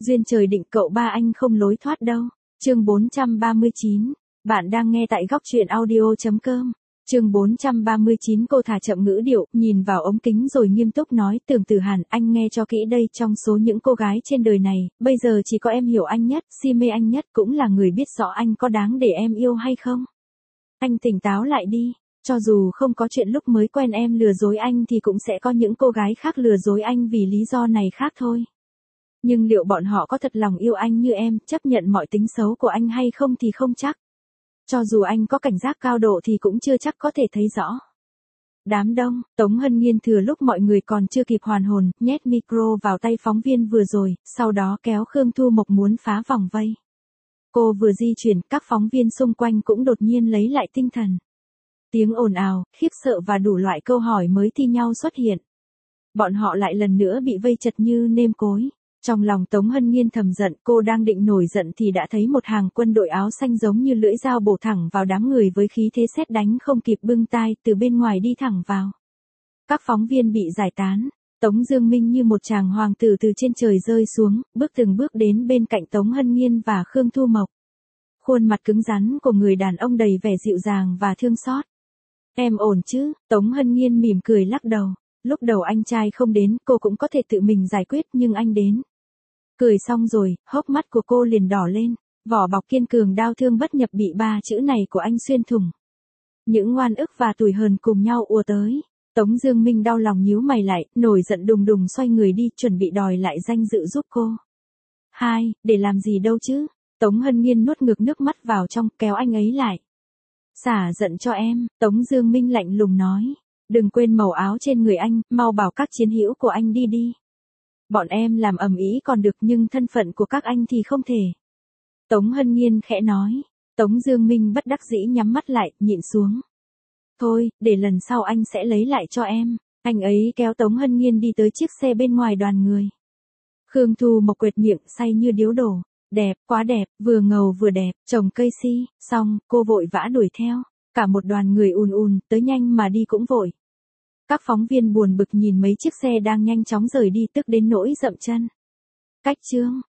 Duyên trời định cậu ba anh không lối thoát đâu. Chương 439. Bạn đang nghe tại góc truyện audio.com. Chương 439. Cô thả chậm ngữ điệu, nhìn vào ống kính rồi nghiêm túc nói, Tưởng Tử Hàn, anh nghe cho kỹ đây, trong số những cô gái trên đời này, bây giờ chỉ có em hiểu anh nhất, si mê anh nhất, cũng là người biết rõ anh có đáng để em yêu hay không. Anh tỉnh táo lại đi, cho dù không có chuyện lúc mới quen em lừa dối anh thì cũng sẽ có những cô gái khác lừa dối anh vì lý do này khác thôi. Nhưng liệu bọn họ có thật lòng yêu anh như em, chấp nhận mọi tính xấu của anh hay không thì không chắc. Cho dù anh có cảnh giác cao độ thì cũng chưa chắc có thể thấy rõ. Đám đông, Tống Hân Nhiên thừa lúc mọi người còn chưa kịp hoàn hồn, nhét micro vào tay phóng viên vừa rồi, sau đó kéo Khương Thu Mộc muốn phá vòng vây. Cô vừa di chuyển, các phóng viên xung quanh cũng đột nhiên lấy lại tinh thần. Tiếng ồn ào, khiếp sợ và đủ loại câu hỏi mới thi nhau xuất hiện. Bọn họ lại lần nữa bị vây chật như nêm cối. Trong lòng Tống Hân Nhiên thầm giận, cô đang định nổi giận thì đã thấy một hàng quân đội áo xanh giống như lưỡi dao bổ thẳng vào đám người với khí thế sét đánh không kịp bưng tai, từ bên ngoài đi thẳng vào. Các phóng viên bị giải tán, Tống Dương Minh như một chàng hoàng tử từ trên trời rơi xuống, bước từng bước đến bên cạnh Tống Hân Nhiên và Khương Thu Mộc. Khuôn mặt cứng rắn của người đàn ông đầy vẻ dịu dàng và thương xót. Em ổn chứ? Tống Hân Nhiên mỉm cười lắc đầu. Lúc đầu anh trai không đến, cô cũng có thể tự mình giải quyết, nhưng anh đến. Cười xong rồi, hốc mắt của cô liền đỏ lên, vỏ bọc kiên cường đau thương bất nhập bị ba chữ này của anh xuyên thủng. Những oan ức và tủi hờn cùng nhau ùa tới. Tống Dương Minh đau lòng nhíu mày lại, nổi giận đùng đùng xoay người đi, chuẩn bị đòi lại danh dự giúp cô. Để làm gì đâu chứ? Tống Hân Nhiên nuốt ngược nước mắt vào trong, kéo anh ấy lại. Xả giận cho em, Tống Dương Minh lạnh lùng nói. Đừng quên màu áo trên người anh, mau bảo các chiến hữu của anh đi. Bọn em làm ầm ĩ còn được nhưng thân phận của các anh thì không thể. Tống Hân Nhiên khẽ nói. Tống Dương Minh bất đắc dĩ nhắm mắt lại, nhịn xuống. Thôi, để lần sau anh sẽ lấy lại cho em. Anh ấy kéo Tống Hân Nhiên đi tới chiếc xe bên ngoài đoàn người. Khương Thu Mộc quệt miệng say như điếu đổ. Đẹp, quá đẹp, vừa ngầu vừa đẹp, trồng cây si, xong, cô vội vã đuổi theo. Cả một đoàn người ùn tới nhanh mà đi cũng vội. Các phóng viên buồn bực nhìn mấy chiếc xe đang nhanh chóng rời đi tức đến nỗi dậm chân. Cách chương,